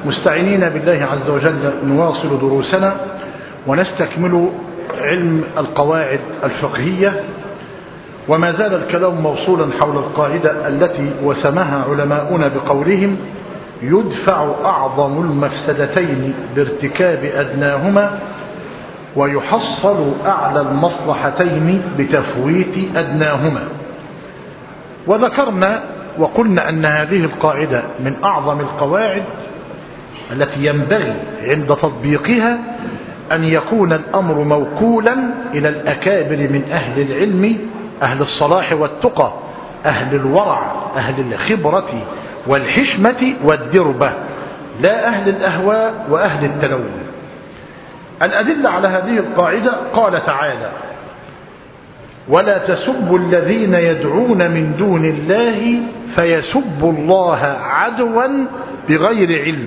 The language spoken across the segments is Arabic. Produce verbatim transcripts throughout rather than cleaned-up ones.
مستعينين بالله عز وجل نواصل دروسنا ونستكمل علم القواعد الفقهية، وما زال الكلام موصولا حول القاعدة التي وسمها علماؤنا بقولهم: يدفع أعظم المفسدتين بارتكاب أدناهما، ويحصل أعلى المصلحتين بتفويت أدناهما. وذكرنا وقلنا أن هذه القاعدة من أعظم القواعد التي ينبغي عند تطبيقها أن يكون الأمر موكولا إلى الأكابر من أهل العلم، أهل الصلاح والتقى، أهل الورع، أهل الخبرة والحشمة والدربة، لا أهل الأهواء وأهل التلون. الأدلة على هذه القاعدة قال تعالى: ولا تسبوا الذين يدعون من دون الله فيسبوا الله عدوا بغير علم.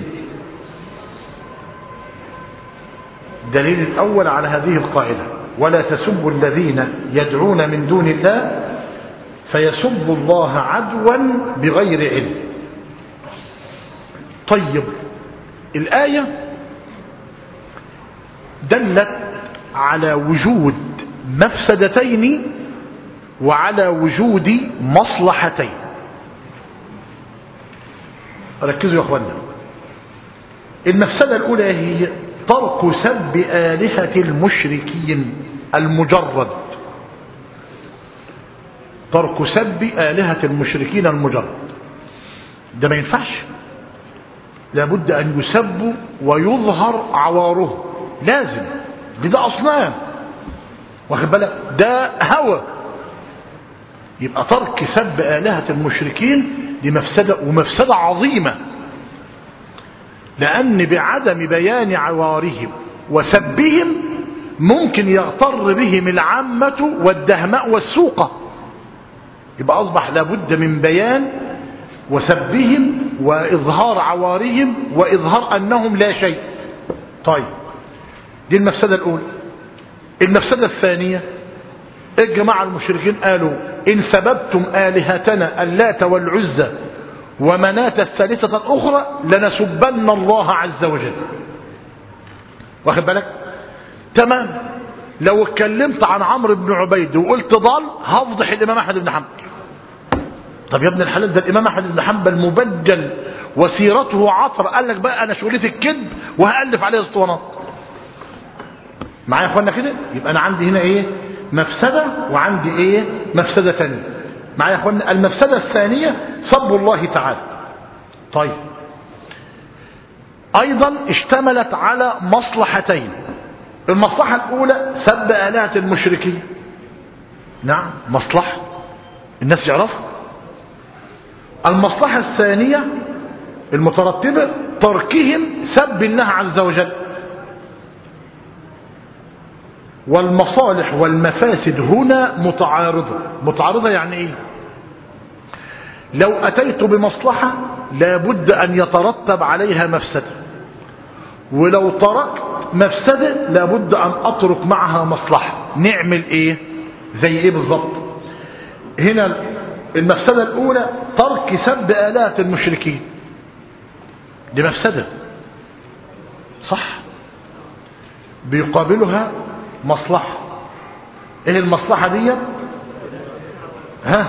الدليل الأول على هذه القاعدة: ولا تسبوا الذين يدعون من دون الله فيسبوا الله عدوا بغير علم. طيب، الآية دلت على وجود مفسدتين وعلى وجود مصلحتين. ركزوا يا اخوانا. المفسدة الأولى هي ترك سب آلهة المشركين المجرد، ترك سب آلهة المشركين المجرد. ده ما ينفعش، لابد أن يسب ويظهر عواره، لازم. ده أصنام، واخد بالك، ده هوى. يبقى ترك سب آلهة المشركين دي مفسدة، ومفسدة عظيمة، لأن بعدم بيان عوارهم وسبهم ممكن يغتر بهم العامة والدهماء والسوقة. يبقى أصبح لابد من بيان وسبهم وإظهار عوارهم وإظهار أنهم لا شيء. طيب، دي المفسدة الأولى. المفسدة الثانية: الجماعة المشركين قالوا: إن سببتم آلهتنا اللات والعزى ومناة الثالثة الأخرى لنسبن الله عز وجل. واخد بالك؟ تمام. لو اتكلمت عن عمرو بن عبيد وقلت ضال هفضح الإمام أحمد بن حنبل. طب يا ابن الحلال، ده الإمام أحمد بن حنبل مبجل وسيرته عطر، قال لك بقى أنا شغلتي الكذب وهألف عليه اسطوانات. معايا يا اخوانا كده؟ يبقى أنا عندي هنا إيه؟ مفسدة، وعندي إيه؟ مفسدة ثانية. معايا يا اخوانا؟ المفسدة الثانية سب الله تعالى. طيب، أيضا اشتملت على مصلحتين. المصلحة الأولى سب آلهة المشركين، نعم مصلحة الناس يعرفها. المصلحة الثانية المترتبة تركهم سب الله عز وجل. والمصالح والمفاسد هنا متعارضة. متعارضة يعني ايه؟ لو أتيت بمصلحة لابد أن يترتب عليها مفسدة، ولو تركت مفسدة لابد أن أترك معها مصلحة. نعمل ايه؟ زي ايه بالضبط؟ هنا المفسدة الأولى ترك سب آلهة المشركين، دي مفسدة صح، بيقابلها مصلحة. ايه المصلحة دي؟ ها؟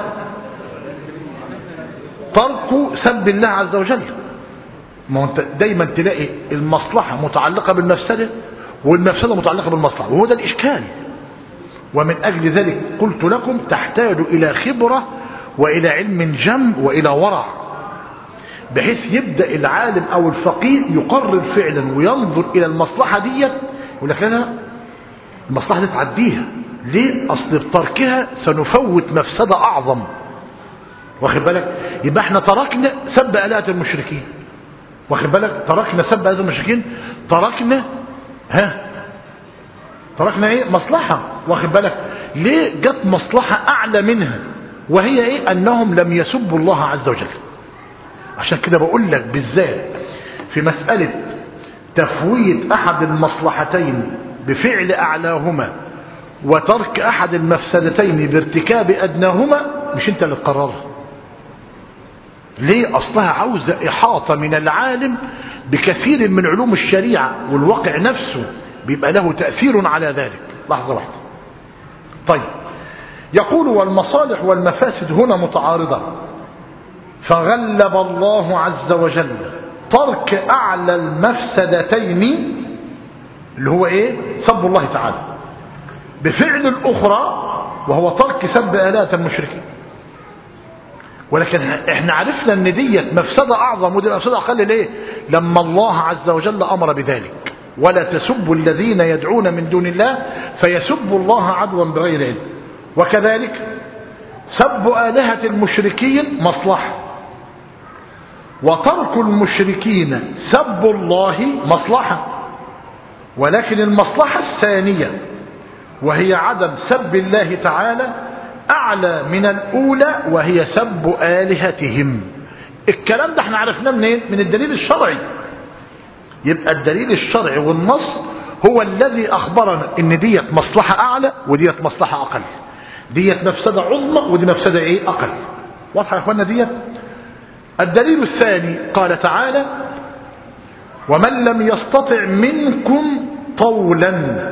ترك سب الله عز وجل. ما انت دايما تلاقي المصلحة متعلقة بالمفسدة والمفسدة متعلقة بالمصلحة، وهو ده الإشكال. ومن أجل ذلك قلت لكم تحتاج إلى خبرة وإلى علم جم وإلى ورع، بحيث يبدأ العالم أو الفقيه يقرر فعلا وينظر إلى المصلحة دي، يقول لك أنا المصلحة دي تعديها ليه؟ أصل بتركها سنفوت مفسدة أعظم. واخد بالك؟ يبقى احنا تركنا سب آلهة المشركين، واخد بالك؟ تركنا سب آلهة المشركين، تركنا ها تركنا ايه؟ مصلحة. واخد بالك؟ ليه جت مصلحة أعلى منها، وهي ايه؟ أنهم لم يسبوا الله عز وجل. عشان كده بقول لك بالذات في مسألة تفويت أحد المصلحتين بفعل أعلاهما وترك أحد المفسدتين بارتكاب أدناهما، مش أنت اللي تقررها، ليه؟ أصلها عاوزة إحاطة من العالم بكثير من علوم الشريعة، والواقع نفسه بيبقى له تأثير على ذلك. لحظة واحدة. طيب، يقول والمصالح والمفاسد هنا متعارضة، فغلب الله عز وجل ترك أعلى المفسدتين اللي هو إيه؟ سب الله تعالى، بفعل الأخرى وهو ترك سب آلهة المشركين. ولكن احنا عرفنا ان ديت مفسدة اعظم ودي مفسدة اقل. ليه؟ لما الله عز وجل امر بذلك، ولا تسبوا الذين يدعون من دون الله فيسبوا الله عدوا بغير علم. وكذلك سب آلهة المشركين مصلحة، وترك المشركين سب الله مصلحة، ولكن المصلحة الثانية وهي عدم سب الله تعالى أعلى من الأولى وهي سب آلهتهم. الكلام ده احنا عرفناه منين؟ من الدليل الشرعي. يبقى الدليل الشرعي والنص هو الذي أخبرنا إن ديت مصلحة أعلى وديت مصلحة أقل، ديت مفسدة عظمى ودي مفسدة إيه؟ أقل. واضحة يا أخوانا ديت؟ الدليل الثاني قال تعالى ومن لم يستطع منكم طولا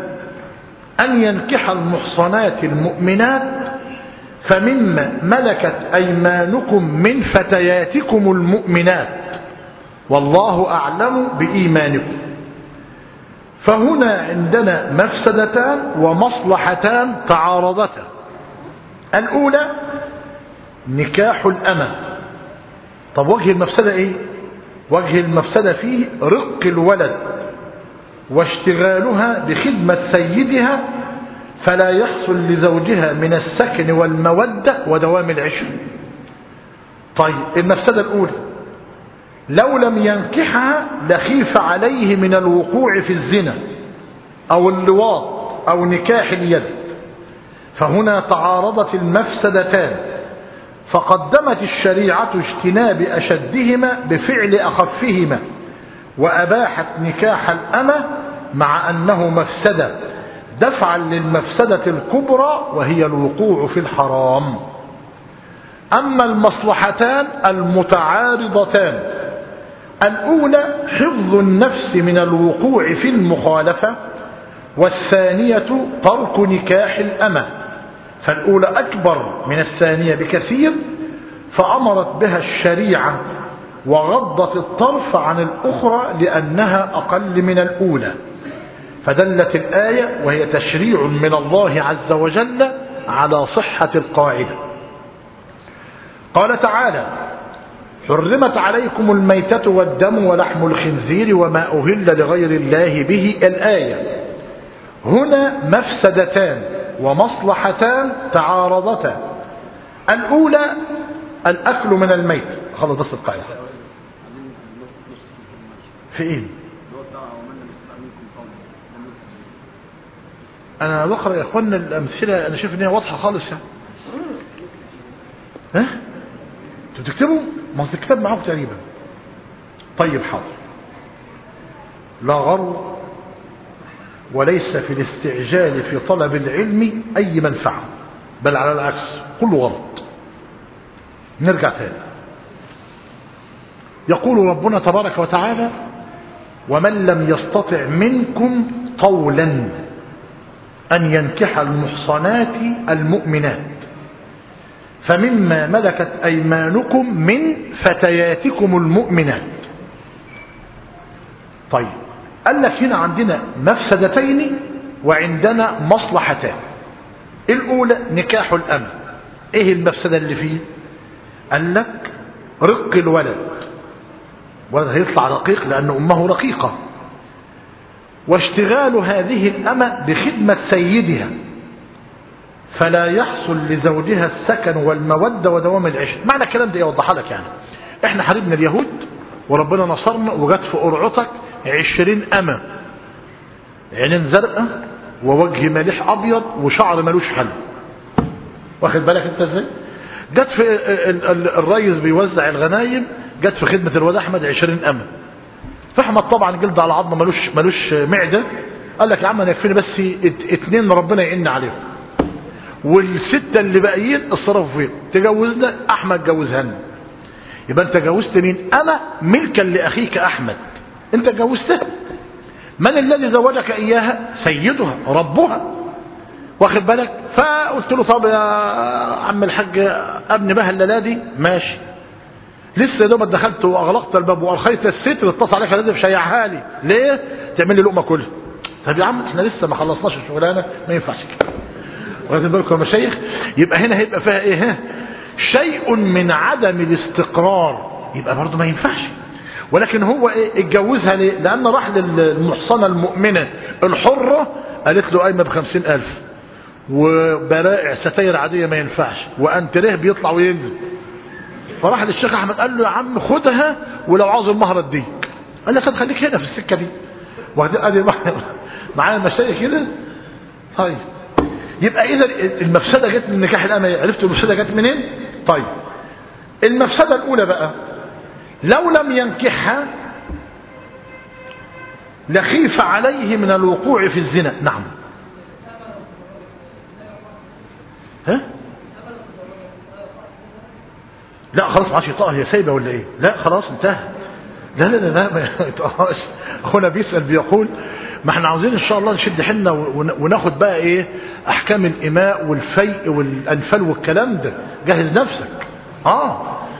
أن ينكح المحصنات المؤمنات فمما ملكت أيمانكم من فتياتكم المؤمنات والله أعلم بإيمانكم. فهنا عندنا مفسدتان ومصلحتان تعارضتا. الأولى نكاح الأمة. طب وجه المفسدة إيه؟ وجه المفسدة فيه رق الولد واشتغالها بخدمة سيدها فلا يحصل لزوجها من السكن والمودة ودوام العشر. طيب المفسدة الأولى لو لم ينكحها لخيف عليه من الوقوع في الزنا أو اللواط أو نكاح اليد، فهنا تعارضت المفسدتان، فقدمت الشريعة اجتناب أشدهما بفعل أخفهما، وأباحت نكاح الأمة مع أنه مفسدة دفعا للمفسدة الكبرى وهي الوقوع في الحرام. أما المصلحتان المتعارضتان، الأولى حفظ النفس من الوقوع في المخالفة، والثانية ترك نكاح الأمة، فالأولى أكبر من الثانية بكثير فأمرت بها الشريعة وغضت الطرف عن الأخرى لأنها أقل من الأولى، فدلت الآية وهي تشريع من الله عز وجل على صحة القاعدة. قال تعالى حرمت عليكم الميتة والدم ولحم الخنزير وما أهل لغير الله به الآية. هنا مفسدتان ومصلحتان تعارضتا. الأولى الأكل من الميت. خلص بس القاعدة في إيه؟ أنا بقرأ يا أخوانا الأمثلة أنا شايف إنها واضحة خالص يعني. ها؟ أنتوا تكتبوا؟ ما هو الكتاب معاكم تقريبا. طيب حاضر. لا غرو وليس في الاستعجال في طلب العلم أي منفعة، بل على العكس كله غلط. نرجع تاني. يقول ربنا تبارك وتعالى ومن لم يستطع منكم طولا أن ينكح المحصنات المؤمنات فمما ملكت أيمانكم من فتياتكم المؤمنات. طيب قال لك هنا عندنا مفسدتين وعندنا مصلحتان. الأولى نكاح الأمة. إيه المفسدة اللي فيه؟ قال لك رق الولد، ولد هيطلع رقيق لأن أمه رقيقة، واشتغال هذه الأمة بخدمة سيدها فلا يحصل لزوجها السكن والمودة ودوام العشق. معنى الكلام ده يوضح لك يعني احنا حاربنا اليهود وربنا نصرنا وجت في قرعتك عشرين أمة، عينين زرقاء ووجه مليح أبيض وشعر ملوش حل. واخد بالك انت ازاي؟ جت في الريس بيوزع الغنايم جت في خدمة الواد أحمد عشرين أمة. فأحمد طبعا جلد على عظمه ملوش ملوش معدة، قال لك يا عم انا يكفيني بس اتنين ربنا يعين عليهم، والستة اللي باقيين اتصرفوا فين؟ تجوزنا أحمد جوزها لنا. يبقى انت جوزت مين؟ أما ملكا لأخيك أحمد، انت جوزتها. من الذي زوجك إياها؟ سيدها ربها، واخد بالك؟ فقلت له طب يا عم الحاج ابن بها الليلة دي، ماشي. لسه دوبك دخلت واغلقت الباب والخيت الستر، اتصل عليك لازم شيعها لي، ليه؟ تعمل لي لقمه كلها. طب يا عم احنا لسه ما خلصناش الشغلانه، ما ينفعش كده. واخدين بالكم يا مشايخ؟ يبقى هنا هيبقى فيها ايه؟ شيء من عدم الاستقرار، يبقى برضه ما ينفعش. ولكن هو ايه؟ اتجوزها ليه؟ لان راح للمحصنه المؤمنه الحره، قالت له قايمه بخمسين الف وبرائع ستاير عاديه ما ينفعش، وانت ليه بيطلع وينزل. فراح للشيخ احمد قال له يا عم خدها ولو عاوز المهر اديك. قال له طب خليك هنا في السكه دي. وبعدين ادي معايا المشايخ كده. طيب يبقى اذا المفسده جت من نكاح الامه. عرفت المفسده جت منين؟ طيب المفسده الاولى بقى، لو لم ينكحها لخيف عليه من الوقوع في الزنا. نعم. ها؟ لا خلاص ما عادش يطاها، هي سايبه ولا ايه؟ لا خلاص انتهى. لا لا لا لا ما يطاهاش. اخونا بيسال بيقول ما احنا عاوزين ان شاء الله نشد حيلنا وناخد بقى ايه احكام الاماء والفيء والانفال والكلام ده. جهز نفسك. اه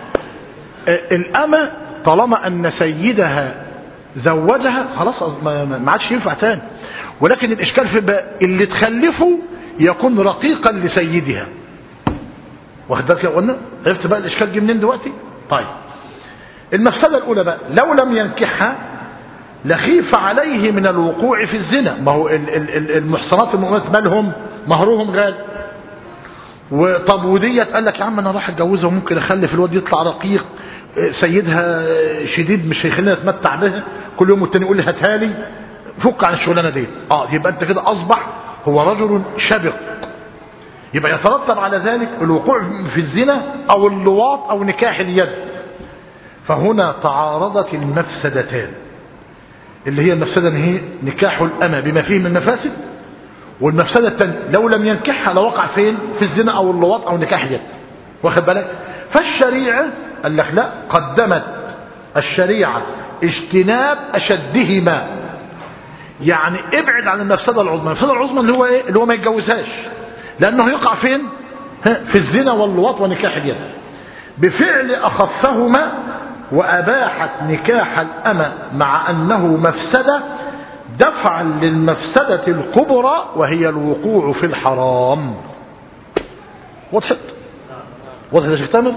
الامه طالما ان سيدها زوجها خلاص ما عادش ينفع تاني. ولكن الاشكال في بقى اللي تخلفه يكون رقيقا لسيدها. واخد بالك يا قلنا؟ عرفت بقى الاشكال جه منين دلوقتي؟ طيب المفسده الاولى بقى، لو لم ينكحها لخيف عليه من الوقوع في الزنا. ما هو المحصنات المؤمنات مالهم؟ مهرهم غالي. وطب وديت قال لك يا عم انا راح اتجوزها وممكن اخلف الواد يطلع رقيق، سيدها شديد مش هيخليني اتمتع بها، كل يوم والتاني يقول لي هاتها لي، فك عن الشغلانه دي. اه يبقى انت كده اصبح هو رجل شبق، يبقى يترتب على ذلك الوقوع في الزنا او اللواط او نكاح اليد. فهنا تعارضت المفسدتان، اللي هي المفسده ان هي نكاح الامه بما فيه من مفاسد، والمفسده الثانيه لو لم ينكحها لوقع فين؟ في الزنا او اللواط او نكاح اليد. واخد بالك؟ فالشريعه قال لك لا، قدمت الشريعه اجتناب اشدهما، يعني ابعد عن المفسده العظمى. المفسده العظمى اللي هو ايه؟ اللي هو ما يتجوزهاش، لانه يقع فين؟ في الزنا واللواط ونكاح اليد. بفعل اخفهما واباحت نكاح الامه مع انه مفسده دفعا للمفسده الكبرى وهي الوقوع في الحرام. وضحت؟ وضحت يا شيخ تامر؟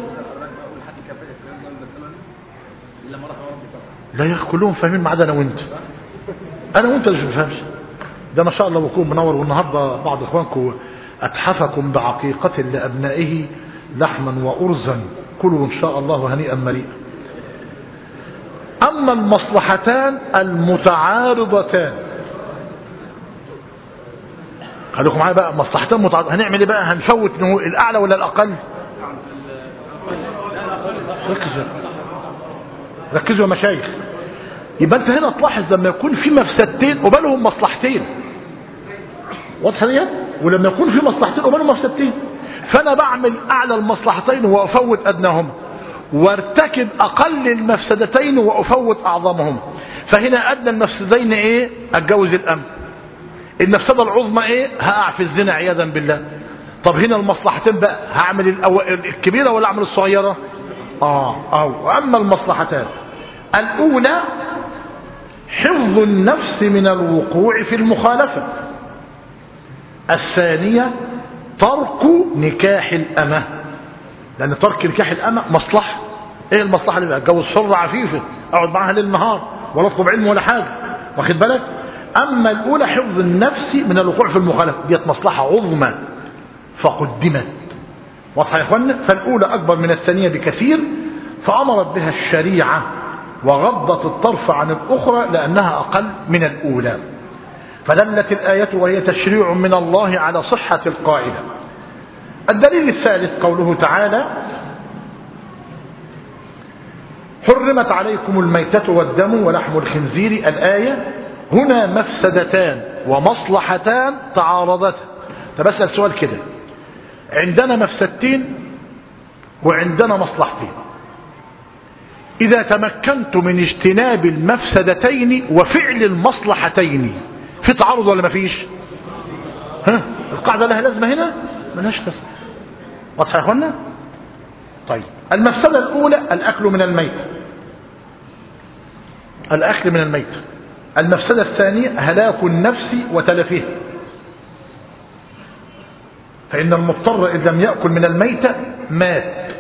لا يا اخي كلهم فاهمين ما عدا انا وانت. انا وانت اللي مش بنفهمش. ده ما شاء الله بكون منور. والنهارده بعض اخوانكم اتحفكم بعقيقه لابنائه لحما وارزا، كلوا ان شاء الله هنيئا مريئا. اما المصلحتان المتعارضتان، خليكم معايا بقى، مصلحتان متعارضتان هنعمل ايه بقى؟ هنفوت الاعلى ولا الاقل؟ ركزوا ركزوا يا مشايخ. يبقى انت هنا تلاحظ لما يكون في مفسدتين وبالهم مصلحتين، واضحه ديت؟ ولما يكون في مصلحتين وبالهم مفسدتين، فانا بعمل اعلى المصلحتين وافوت ادناهم، وارتكب اقل المفسدتين وافوت اعظمهم. فهنا ادنى المفسدين ايه؟ اتجوز الام. المفسده العظمى ايه؟ هقع في الزنا عياذا بالله. طب هنا المصلحتين بقى هعمل الكبيره ولا اعمل الصغيره؟ اه او اما المصلحتان الاولى حفظ النفس من الوقوع في المخالفه، الثانيه ترك نكاح الامه، لان ترك نكاح الامه مصلحه. ايه المصلحه اللي بقى؟ اتجوز حره عفيفه اقعد معاها ليل نهار ولا اطلب علم ولا حاجه، واخد بالك؟ اما الاولى حفظ النفس من الوقوع في المخالفه، ديت مصلحه عظمى فقدمت. واضحه يا اخوانا؟ فالاولى اكبر من الثانيه بكثير، فامرت بها الشريعه وغضت الطرف عن الاخرى لانها اقل من الاولى. فدلت الايه وهي تشريع من الله على صحه القاعده. الدليل الثالث قوله تعالى: حرمت عليكم الميتة والدم ولحم الخنزير. الآية هنا مفسدتان ومصلحتان تعارضتا. طب أسأل سؤال كده، عندنا مفسدتين وعندنا مصلحتين، إذا تمكنت من اجتناب المفسدتين وفعل المصلحتين. في تعارض ولا ما فيش؟ ها القاعدة لها لازمة هنا؟ ما لهاش لازمة. واضح يا اخوانا؟ طيب المفسدة الأولى الأكل من الميت، الأكل من الميت. المفسدة الثانية هلاك النفس وتلفها، فإن المضطر إذا لم يأكل من الميتة مات.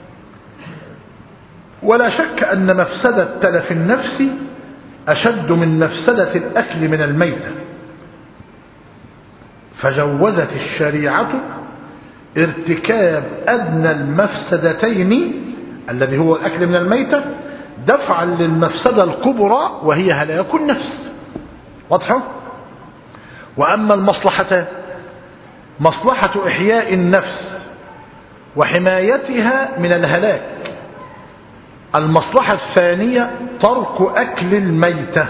ولا شك أن مفسدة تلف النفس أشد من مفسدة الأكل من الميتة، فجوزت الشريعة ارتكاب أدنى المفسدتين الذي هو الأكل من الميتة دفعا للمفسدة الكبرى وهي هلاك النفس. واضحة؟ وأما المصلحة مصلحة إحياء النفس وحمايتها من الهلاك، المصلحة الثانية ترك أكل الميتة.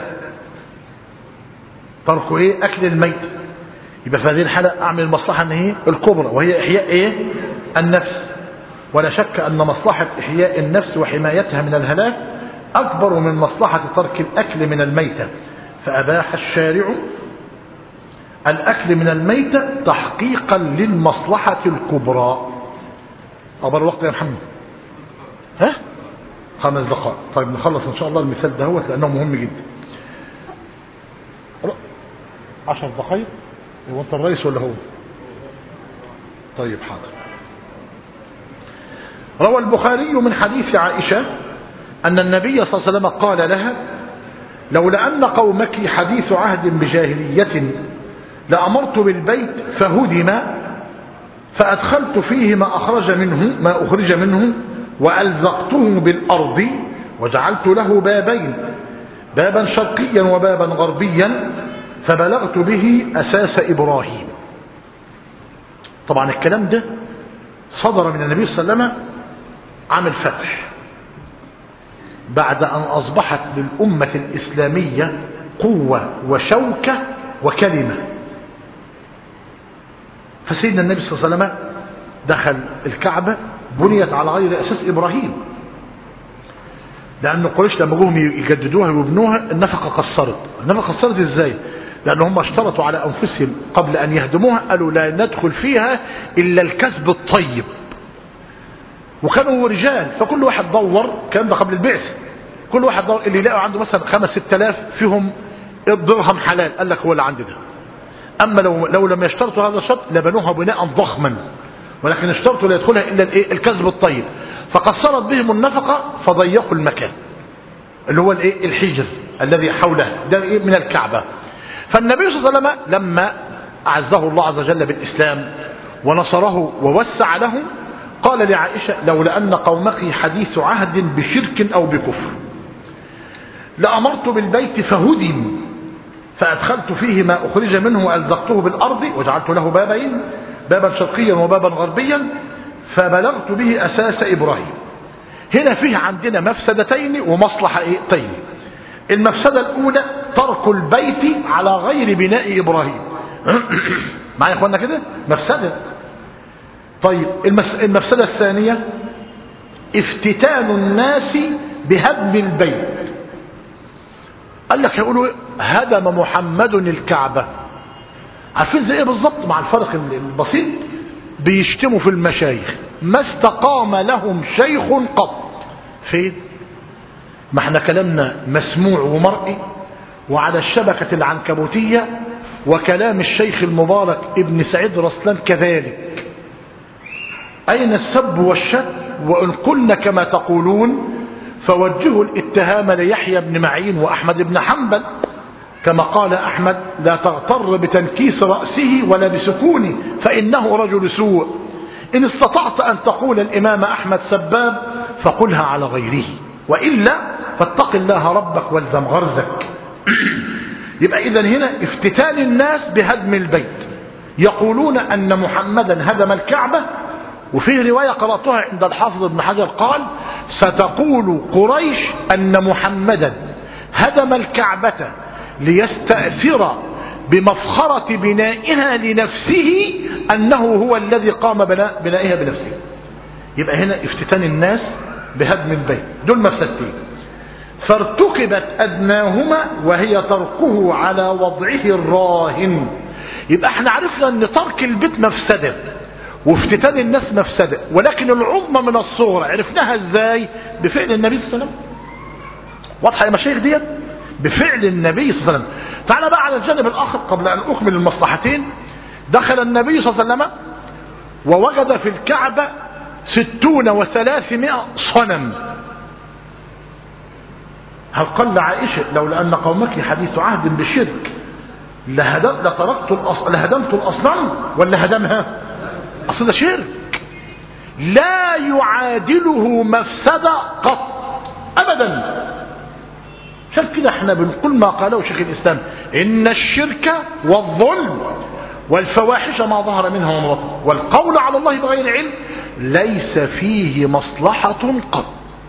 ترك إيه؟ أكل الميتة. يبقى في هذه الحالة أعمل المصلحة أن هي الكبرى وهي إحياء إيه؟ النفس. ولا شك أن مصلحة إحياء النفس وحمايتها من الهلاك أكبر من مصلحة ترك الأكل من الميتة، فأباح الشارع الأكل من الميتة تحقيقا للمصلحة الكبرى. أبر الوقت يا محمد؟ ها؟ خمس دقائق. طيب نخلص إن شاء الله المثال ده هو لأنه مهم جدا. عشر دقائق. هو أنت الرئيس ولا هو؟ طيب حاضر. روى البخاري من حديث عائشة أن النبي صلى الله عليه وسلم قال لها: لولا أن قومك حديث عهد بجاهلية لأمرت بالبيت فهدم فأدخلت فيه ما أخرج منه ما أخرج منه وألزقته بالأرض وجعلت له بابين، بابا شرقيا وبابا غربيا، فبلغت به أساس إبراهيم. طبعا الكلام ده صدر من النبي صلى الله عليه وسلم عام الفتح، بعد أن أصبحت للأمة الإسلامية قوة وشوكة وكلمة. فسيدنا النبي صلى الله عليه وسلم دخل الكعبة بنيت على غير أساس إبراهيم، لأن قريش لما جوهم يجددوها ويبنوها النفقة قصرت. النفقة قصرت إزاي؟ لأن هم اشترطوا على أنفسهم قبل أن يهدموها، قالوا لا ندخل فيها إلا الكسب الطيب، وكانوا رجال، فكل واحد دور، كان ده قبل البعث، كل واحد دور اللي يلاقوا عنده مثلا خمس ست آلاف فيهم الدرهم حلال، قال لك هو اللي عندي ده. أما لو لو لم يشترطوا هذا الشرط لبنوها بناء ضخما، ولكن اشترطوا لا يدخلها إلا الايه؟ الكسب الطيب، فقصرت بهم النفقة فضيقوا المكان اللي هو الايه؟ الحجر الذي حوله ده ايه؟ من الكعبة. فالنبي صلى الله عليه وسلم لما أعزه الله عز وجل بالإسلام ونصره ووسع له قال لعائشة: لولا أن قومك حديث عهد بشرك أو بكفر لأمرت بالبيت فهدم فأدخلت فيه ما أخرج منه وألزقته بالأرض وجعلت له بابين، بابا شرقيا وبابا غربيا، فبلغت به أساس إبراهيم. هنا فيه عندنا مفسدتين ومصلحتين. المفسدة الأولى ترك البيت على غير بناء إبراهيم. معايا يا اخوانا كده؟ مفسدة. طيب المفسدة الثانية افتتان الناس بهدم البيت. قال لك يقولوا هدم محمد الكعبة. عارفين زي ايه بالظبط؟ مع الفرق البسيط، بيشتموا في المشايخ ما استقام لهم شيخ قط. فين؟ ما احنا كلامنا مسموع ومرئي وعلى الشبكة العنكبوتية، وكلام الشيخ المبارك ابن سعيد رسلان كذلك. أين السب والشتم؟ وإن قلنا كما تقولون فوجهوا الاتهام ليحيى بن معين وأحمد بن حنبل، كما قال أحمد: لا تغتر بتنكيس رأسه ولا بسكونه فإنه رجل سوء. إن استطعت أن تقول الإمام أحمد سباب فقلها على غيره، وإلا فاتق الله ربك والزم غرزك. يبقى إذن هنا افتتان الناس بهدم البيت. يقولون أن محمدا هدم الكعبة، وفيه رواية قرأتها عند الحافظ ابن حجر قال: ستقول قريش أن محمدا هدم الكعبة ليستأثر بمفخرة بنائها لنفسه أنه هو الذي قام بنائها بنفسه. يبقى هنا افتتان الناس بهدم البيت. دول مفسدتين. فارتكبت أدناهما وهي تركه على وضعه الراهن. يبقى احنا عرفنا ان ترك البيت مفسدة وافتتان الناس مفسدة، ولكن العظمى من الصغرى عرفناها ازاي؟ بفعل النبي صلى الله عليه وسلم. واضحة يا مشايخ ديت؟ بفعل النبي صلى الله عليه وسلم. تعال بقى على الجانب الآخر قبل أن أكمل المصلحتين. دخل النبي صلى الله عليه وسلم ووجد في الكعبة ستون وثلاثمائة صنم. هل قال عائشة لولا أن قومك حديث عهد بالشرك لتركت الأص... لهدمت الأصنام ولا هدمها؟ أصل ده شرك لا يعادله مفسدة قط أبدا. شوف كده احنا بنقول ما قاله شيخ الإسلام: إن الشرك والظلم والفواحش ما ظهر منها وما بطن والقول على الله بغير علم ليس فيه مصلحة قط.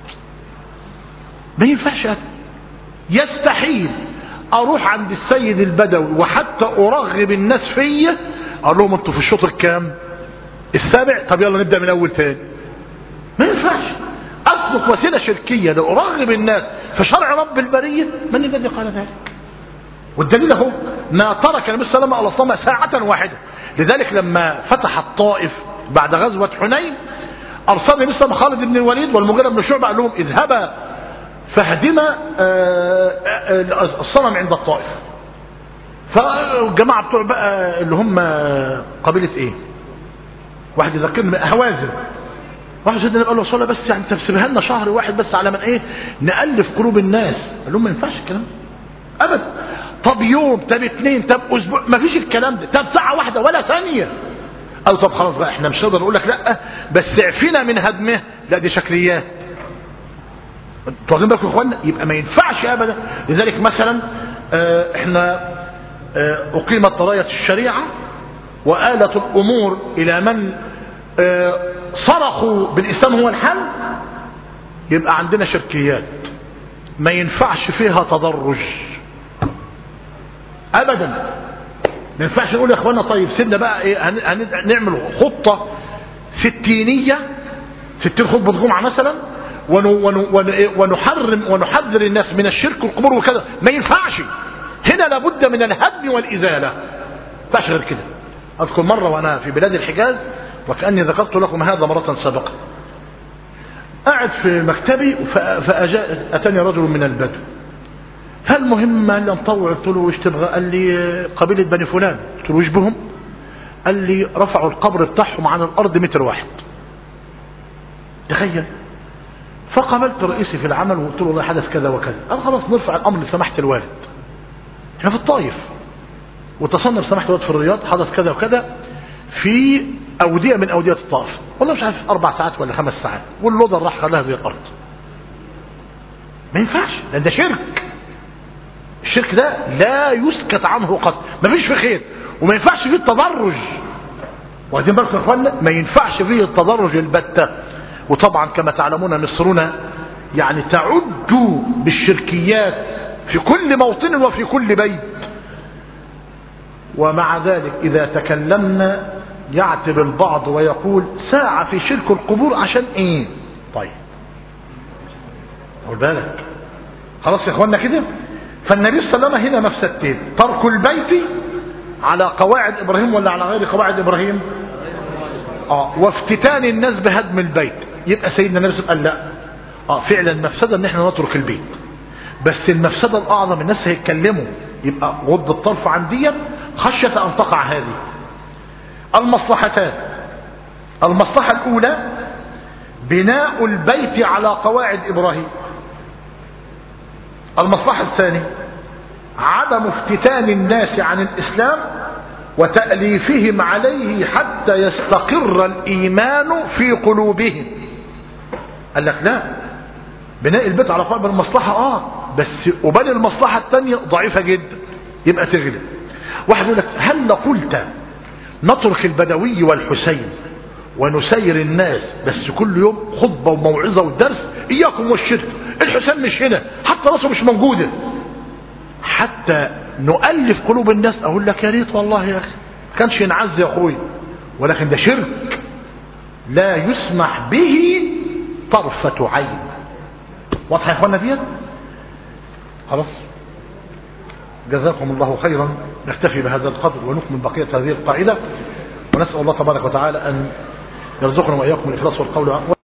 ما ينفعش. يستحيل اروح عند السيد البدوي وحتى ارغب الناس فيا اقول لهم انتوا في الشوط الكام؟ السابع؟ طب يلا نبدا من اول تاني. ما ينفعش. اسلك وسيله شركيه لارغب الناس في شرع رب البريه. من الذي قال ذلك؟ والدليل اهو ما ترك النبي صلى الله عليه وسلم ساعه واحده. لذلك لما فتح الطائف بعد غزوه حنين ارسل النبي صلى الله عليه وسلم خالد بن الوليد والمغيرة بن شعبة قال لهم: اذهبا فهدم الصنم عند الطائف. فالجماعة بتوع بقى اللي هم قبيلة ايه؟ واحد يذكرني هوازن. واحد سيدنا قال له: صلى بس يعني تسيبها لنا شهر واحد بس على من ايه نألف قلوب الناس. قال لهم: ما ينفعش الكلام ده ابدا. طب يوم، طب اثنين، طب اسبوع، ما فيش الكلام ده. طب ساعة واحدة ولا ثانية. قالوا: طب خلاص بقى احنا مش هنقدر نقول لك لا، بس اعفينا من هدمه. لا دي شكليات. انتوا واخدين بالكم يا اخوانا؟ يبقى ما ينفعش ابدا. لذلك مثلا اه احنا اه اقيمت راية الشريعة وآلت الامور الى من اه صرخوا بالاسلام هو الحل، يبقى عندنا شركيات ما ينفعش فيها تدرج ابدا. ما ينفعش نقول يا اخوانا طيب سيبنا بقى ايه نعمل خطة ستينية ستين خطبة جمعة مثلا ونحرم ونحذر الناس من الشرك والقبور وكذا. ما ينفعش. هنا لابد من الهدم والإزالة. ما ينفعش غير كده. أذكر مرة وأنا في بلاد الحجاز وكأني ذكرت لكم هذا مرة سابقة، قاعد في مكتبي فأتاني رجل من البدو. فالمهم قال لي: نطوع. قلت له: وش تبغى؟ قال لي: قبيلة بني فلان. قلت له: وش بهم؟ قال لي: رفعوا القبر بتاعهم عن الأرض متر واحد. تخيل. فقابلت رئيسي في العمل وقلت له: والله حدث كذا وكذا. قال: خلاص نرفع الامر لسماحه الوالد. احنا في الطائف واتصلنا بسماحه الوالد في الرياض، حدث كذا وكذا في اوديه من اوديه الطائف. والله مش عارف اربع ساعات ولا خمس ساعات، واللودر راح خلاها زي الارض. ما ينفعش، لان ده شرك. الشرك ده لا يسكت عنه قط. ما فيش فيه خير وما ينفعش فيه التدرج. واخدين بالكم يا اخوانا؟ ما ينفعش فيه التدرج البتة. وطبعا كما تعلمون مصرنا يعني تعد بالشركيات في كل موطن وفي كل بيت. ومع ذلك إذا تكلمنا يعتب البعض ويقول: ساعة في شرك القبور عشان ايه؟ طيب قول بالك. خلاص يا اخوانا كده. فالنبي صلى الله عليه وسلم هنا مفسدتين: ترك البيت على قواعد ابراهيم ولا على غير قواعد ابراهيم؟ اه وافتتان الناس بهدم البيت. يبقى سيدنا النبي صلى الله عليه وسلم قال: لا اه فعلا مفسده ان احنا نترك البيت، بس المفسده الاعظم الناس هيتكلموا، يبقى غض الطرف عن دي خشيه ان تقع هذه. المصلحتان: المصلحه الاولى بناء البيت على قواعد ابراهيم. المصلحه الثانيه عدم افتتان الناس عن الاسلام وتأليفهم عليه حتى يستقر الإيمان في قلوبهم. قال لك: لا، بناء البيت على قواعد المصلحة اه بس وبني المصلحة الثانية ضعيفة جدا، يبقى تغلب. واحد يقول لك: هل قلت نترك البدوي والحسين ونسير الناس بس كل يوم خطبة وموعظة ودرس؟ إياكم والشرك، الحسين مش هنا، حتى راسه مش موجودة، حتى نؤلف قلوب الناس. اقول لك: يا ريت والله يا اخي كانش ينعز يا اخوي، ولكن ده شرك لا يسمح به طرفة عين. واضح يا اخوانا ديت؟ خلاص، جزاكم الله خيرا. نكتفي بهذا القدر ونكمل بقية هذه القاعدة، ونسأل الله تبارك وتعالى أن يرزقنا وإياكم الإخلاص والقول